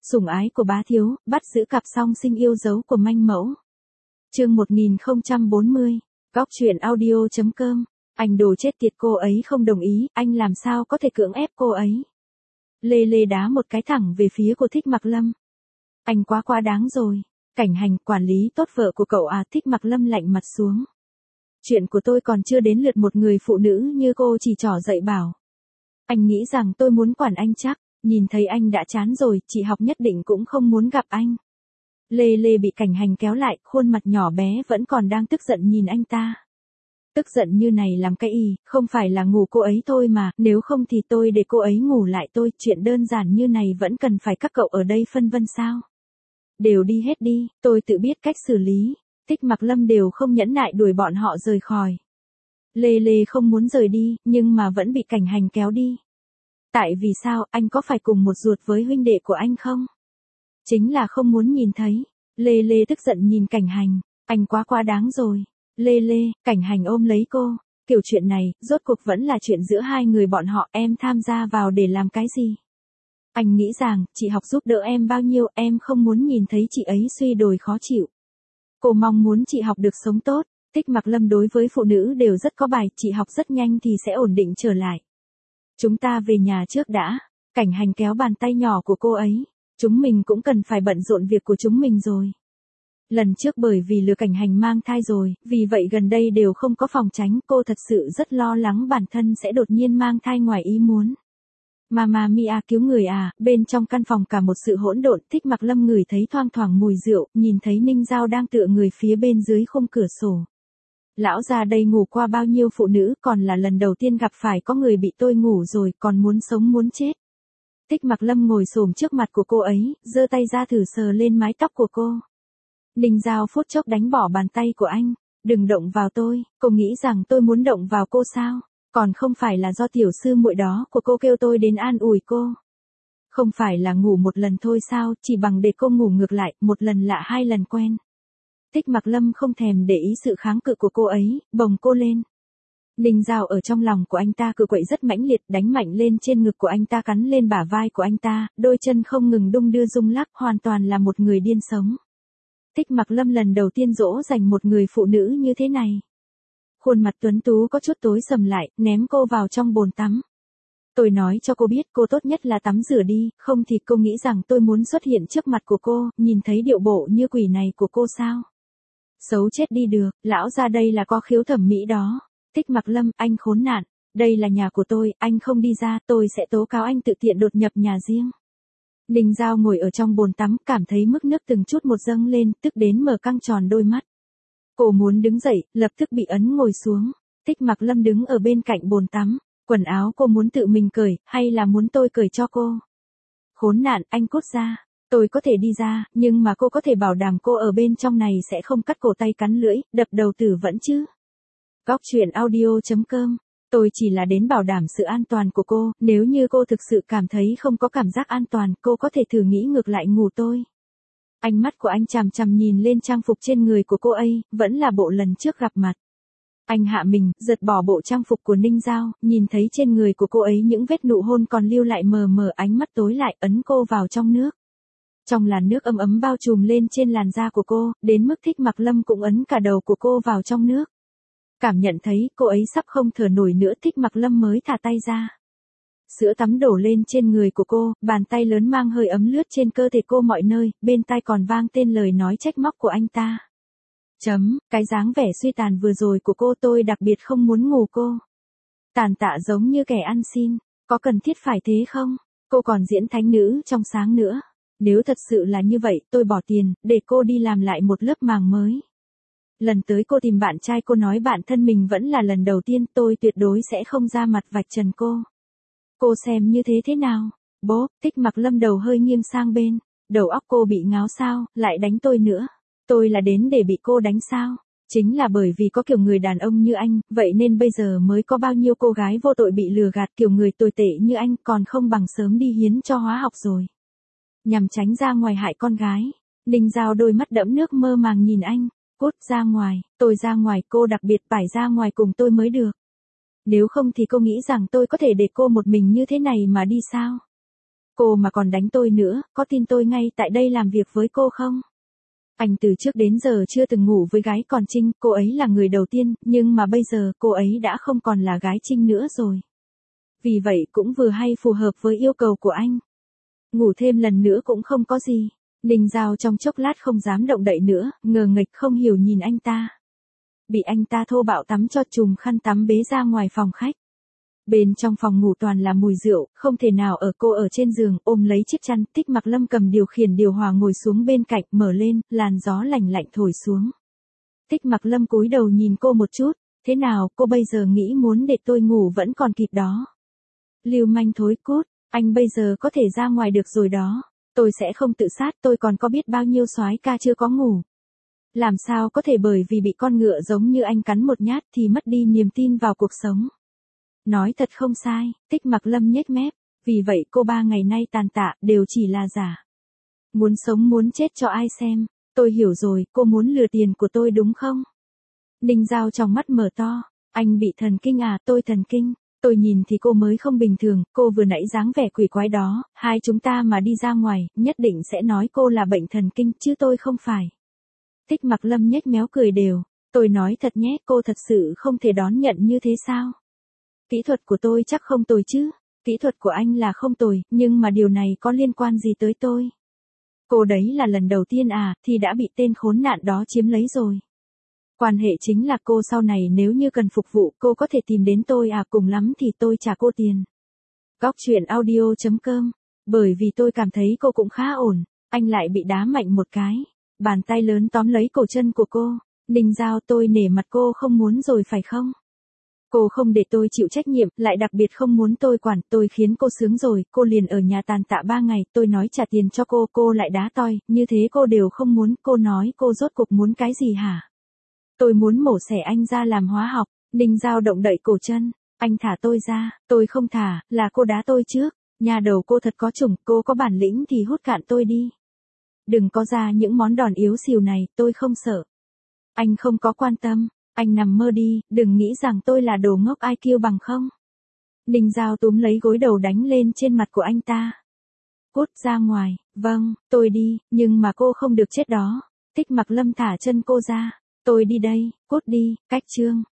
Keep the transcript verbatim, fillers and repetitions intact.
Sủng ái của bá thiếu, bắt giữ cặp song sinh yêu dấu của manh mẫu. Chương một nghìn không trăm bốn mươi, góc truyện audio.com. Anh đồ chết tiệt, cô ấy không đồng ý, anh làm sao có thể cưỡng ép cô ấy. Lê Lê đá một cái thẳng về phía của Thích Mặc Lâm. Anh quá quá đáng rồi. Cảnh Hành, quản lý tốt vợ của cậu à? Thích Mặc Lâm lạnh mặt xuống. Chuyện của tôi còn chưa đến lượt một người phụ nữ như cô chỉ trỏ dậy bảo. Anh nghĩ rằng tôi muốn quản anh chắc, nhìn thấy anh đã chán rồi, chị học nhất định cũng không muốn gặp anh. Lê Lê bị Cảnh Hành kéo lại, khuôn mặt nhỏ bé vẫn còn đang tức giận nhìn anh ta. Tức giận như này làm cái y, không phải là ngủ cô ấy thôi mà, nếu không thì tôi để cô ấy ngủ lại tôi, chuyện đơn giản như này vẫn cần phải các cậu ở đây phân vân sao? Đều đi hết đi, tôi tự biết cách xử lý. Thích Mặc Lâm đều không nhẫn nại đuổi bọn họ rời khỏi. Lê Lê không muốn rời đi, nhưng mà vẫn bị Cảnh Hành kéo đi. Tại vì sao, anh có phải cùng một ruột với huynh đệ của anh không? Chính là không muốn nhìn thấy. Lê Lê tức giận nhìn Cảnh Hành, anh quá quá đáng rồi. Lê Lê, Cảnh Hành ôm lấy cô, kiểu chuyện này, rốt cuộc vẫn là chuyện giữa hai người bọn họ, em tham gia vào để làm cái gì? Anh nghĩ rằng, chị học giúp đỡ em bao nhiêu, em không muốn nhìn thấy chị ấy suy đồi khó chịu. Cô mong muốn chị học được sống tốt. Thích Mặc Lâm đối với phụ nữ đều rất có bài, chị học rất nhanh thì sẽ ổn định trở lại. Chúng ta về nhà trước đã. Cảnh Hành kéo bàn tay nhỏ của cô ấy. Chúng mình cũng cần phải bận rộn việc của chúng mình rồi. Lần trước bởi vì lừa Cảnh Hành mang thai rồi, vì vậy gần đây đều không có phòng tránh, cô thật sự rất lo lắng bản thân sẽ đột nhiên mang thai ngoài ý muốn. Mama Mia cứu người à, bên trong căn phòng cả một sự hỗn độn. Thích Mặc Lâm ngửi thấy thoang thoảng mùi rượu, nhìn thấy Ninh Giao đang tựa người phía bên dưới khung cửa sổ. Lão già đây ngủ qua bao nhiêu phụ nữ, còn là lần đầu tiên gặp phải có người bị tôi ngủ rồi, còn muốn sống muốn chết. Thích Mặc Lâm ngồi xổm trước mặt của cô ấy, giơ tay ra thử sờ lên mái tóc của cô. Ninh Giao phút chốc đánh bỏ bàn tay của anh. Đừng động vào tôi, cô nghĩ rằng tôi muốn động vào cô sao? Còn không phải là do tiểu sư muội đó của cô kêu tôi đến an ủi cô. Không phải là ngủ một lần thôi sao, chỉ bằng để cô ngủ ngược lại, một lần lạ hai lần quen. Thích Mặc Lâm không thèm để ý sự kháng cự của cô ấy, bồng cô lên. Ninh Giao ở trong lòng của anh ta cự quậy rất mãnh liệt, đánh mạnh lên trên ngực của anh ta, cắn lên bả vai của anh ta, đôi chân không ngừng đung đưa rung lắc, hoàn toàn là một người điên sống. Thích Mặc Lâm lần đầu tiên dỗ dành một người phụ nữ như thế này. Khuôn mặt tuấn tú có chút tối sầm lại, ném cô vào trong bồn tắm. Tôi nói cho cô biết, cô tốt nhất là tắm rửa đi, không thì cô nghĩ rằng tôi muốn xuất hiện trước mặt của cô, nhìn thấy điệu bộ như quỷ này của cô sao? Xấu chết đi được, lão ra đây là có khiếu thẩm mỹ đó. Thích Mặc Lâm, anh khốn nạn, đây là nhà của tôi, anh không đi ra, tôi sẽ tố cáo anh tự tiện đột nhập nhà riêng. Ninh Giao ngồi ở trong bồn tắm, cảm thấy mức nước từng chút một dâng lên, tức đến mở căng tròn đôi mắt. Cô muốn đứng dậy, lập tức bị ấn ngồi xuống. Thích Mặc Lâm đứng ở bên cạnh bồn tắm. Quần áo cô muốn tự mình cởi, hay là muốn tôi cởi cho cô? Khốn nạn, anh cút ra. Tôi có thể đi ra, nhưng mà cô có thể bảo đảm cô ở bên trong này sẽ không cắt cổ tay cắn lưỡi, đập đầu tử vẫn chứ? Góc truyện audio.com. Tôi chỉ là đến bảo đảm sự an toàn của cô, nếu như cô thực sự cảm thấy không có cảm giác an toàn, cô có thể thử nghĩ ngược lại ngủ tôi. Ánh mắt của anh chằm chằm nhìn lên trang phục trên người của cô ấy, vẫn là bộ lần trước gặp mặt. Anh hạ mình, giật bỏ bộ trang phục của Ninh Giao, nhìn thấy trên người của cô ấy những vết nụ hôn còn lưu lại mờ mờ, ánh mắt tối lại, ấn cô vào trong nước. Trong làn nước ấm ấm bao trùm lên trên làn da của cô, đến mức Thích Mặc Lâm cũng ấn cả đầu của cô vào trong nước. Cảm nhận thấy cô ấy sắp không thở nổi nữa, Thích Mặc Lâm mới thả tay ra. Sữa tắm đổ lên trên người của cô, bàn tay lớn mang hơi ấm lướt trên cơ thể cô mọi nơi, bên tai còn vang tên lời nói trách móc của anh ta. Chấm, cái dáng vẻ suy tàn vừa rồi của cô tôi đặc biệt không muốn ngủ cô. Tàn tạ giống như kẻ ăn xin, có cần thiết phải thế không? Cô còn diễn thánh nữ trong sáng nữa. Nếu thật sự là như vậy, tôi bỏ tiền, để cô đi làm lại một lớp màng mới. Lần tới cô tìm bạn trai cô nói bạn thân mình vẫn là lần đầu tiên, tôi tuyệt đối sẽ không ra mặt vạch trần cô. Cô xem như thế thế nào? Bố, Thích Mặc Lâm đầu hơi nghiêng sang bên. Đầu óc cô bị ngáo sao, lại đánh tôi nữa. Tôi là đến để bị cô đánh sao? Chính là bởi vì có kiểu người đàn ông như anh, vậy nên bây giờ mới có bao nhiêu cô gái vô tội bị lừa gạt, kiểu người tồi tệ như anh còn không bằng sớm đi hiến cho hóa học rồi. Nhằm tránh ra ngoài hại con gái. Ninh Giao đôi mắt đẫm nước mơ màng nhìn anh. Cút ra ngoài, tôi ra ngoài, cô đặc biệt phải ra ngoài cùng tôi mới được. Nếu không thì cô nghĩ rằng tôi có thể để cô một mình như thế này mà đi sao? Cô mà còn đánh tôi nữa, có tin tôi ngay tại đây làm việc với cô không? Anh từ trước đến giờ chưa từng ngủ với gái còn Trinh, cô ấy là người đầu tiên, nhưng mà bây giờ cô ấy đã không còn là gái Trinh nữa rồi. Vì vậy cũng vừa hay phù hợp với yêu cầu của anh. Ngủ thêm lần nữa cũng không có gì. Ninh Giao trong chốc lát không dám động đậy nữa, ngờ nghệch không hiểu nhìn anh ta. Bị anh ta thô bạo tắm cho chùm khăn tắm bế ra ngoài phòng khách. Bên trong phòng ngủ toàn là mùi rượu, không thể nào ở. Cô ở trên giường ôm lấy chiếc chăn, Thích Mặc Lâm cầm điều khiển điều hòa ngồi xuống bên cạnh, mở lên, làn gió lạnh lạnh thổi xuống. Thích Mặc Lâm cúi đầu nhìn cô một chút, thế nào, cô bây giờ nghĩ muốn để tôi ngủ vẫn còn kịp đó. Lưu manh thối cút, anh bây giờ có thể ra ngoài được rồi đó. Tôi sẽ không tự sát, tôi còn có biết bao nhiêu soái ca chưa có ngủ. Làm sao có thể bởi vì bị con ngựa giống như anh cắn một nhát thì mất đi niềm tin vào cuộc sống. Nói thật không sai, Thích Mặc Lâm nhếch mép, vì vậy cô ba ngày nay tàn tạ đều chỉ là giả. Muốn sống muốn chết cho ai xem, tôi hiểu rồi, cô muốn lừa tiền của tôi đúng không? Ninh Giao trong mắt mở to, anh bị thần kinh à, tôi thần kinh. Tôi nhìn thì cô mới không bình thường, cô vừa nãy dáng vẻ quỷ quái đó, hai chúng ta mà đi ra ngoài, nhất định sẽ nói cô là bệnh thần kinh, chứ tôi không phải. Thích Mặc Lâm nhếch méo cười đều, tôi nói thật nhé, cô thật sự không thể đón nhận như thế sao? Kỹ thuật của tôi chắc không tồi chứ, kỹ thuật của anh là không tồi, nhưng mà điều này có liên quan gì tới tôi? Cô đấy là lần đầu tiên à, thì đã bị tên khốn nạn đó chiếm lấy rồi. Quan hệ chính là cô sau này nếu như cần phục vụ cô có thể tìm đến tôi à, cùng lắm thì tôi trả cô tiền. Góc truyện audio chấm com, bởi vì tôi cảm thấy cô cũng khá ổn, anh lại bị đá mạnh một cái, bàn tay lớn tóm lấy cổ chân của cô. Ninh Giao, tôi nể mặt cô không muốn rồi phải không? Cô không để tôi chịu trách nhiệm, lại đặc biệt không muốn tôi quản, tôi khiến cô sướng rồi, cô liền ở nhà tàn tạ ba ngày, tôi nói trả tiền cho cô, cô lại đá toi, như thế cô đều không muốn, cô nói cô rốt cuộc muốn cái gì hả? Tôi muốn mổ xẻ anh ra làm hóa học. Ninh Giao động đậy cổ chân, anh thả tôi ra, tôi không thả, là cô đá tôi trước, nhà đầu cô thật có chủng, cô có bản lĩnh thì hút cạn tôi đi. Đừng có ra những món đòn yếu xìu này, tôi không sợ. Anh không có quan tâm, anh nằm mơ đi, đừng nghĩ rằng tôi là đồ ngốc i kiu bằng không. Ninh Giao túm lấy gối đầu đánh lên trên mặt của anh ta. Cút ra ngoài, vâng, tôi đi, nhưng mà cô không được chết đó. Thích Mặc Lâm thả chân cô ra, tôi đi đây, cút đi, cách chương.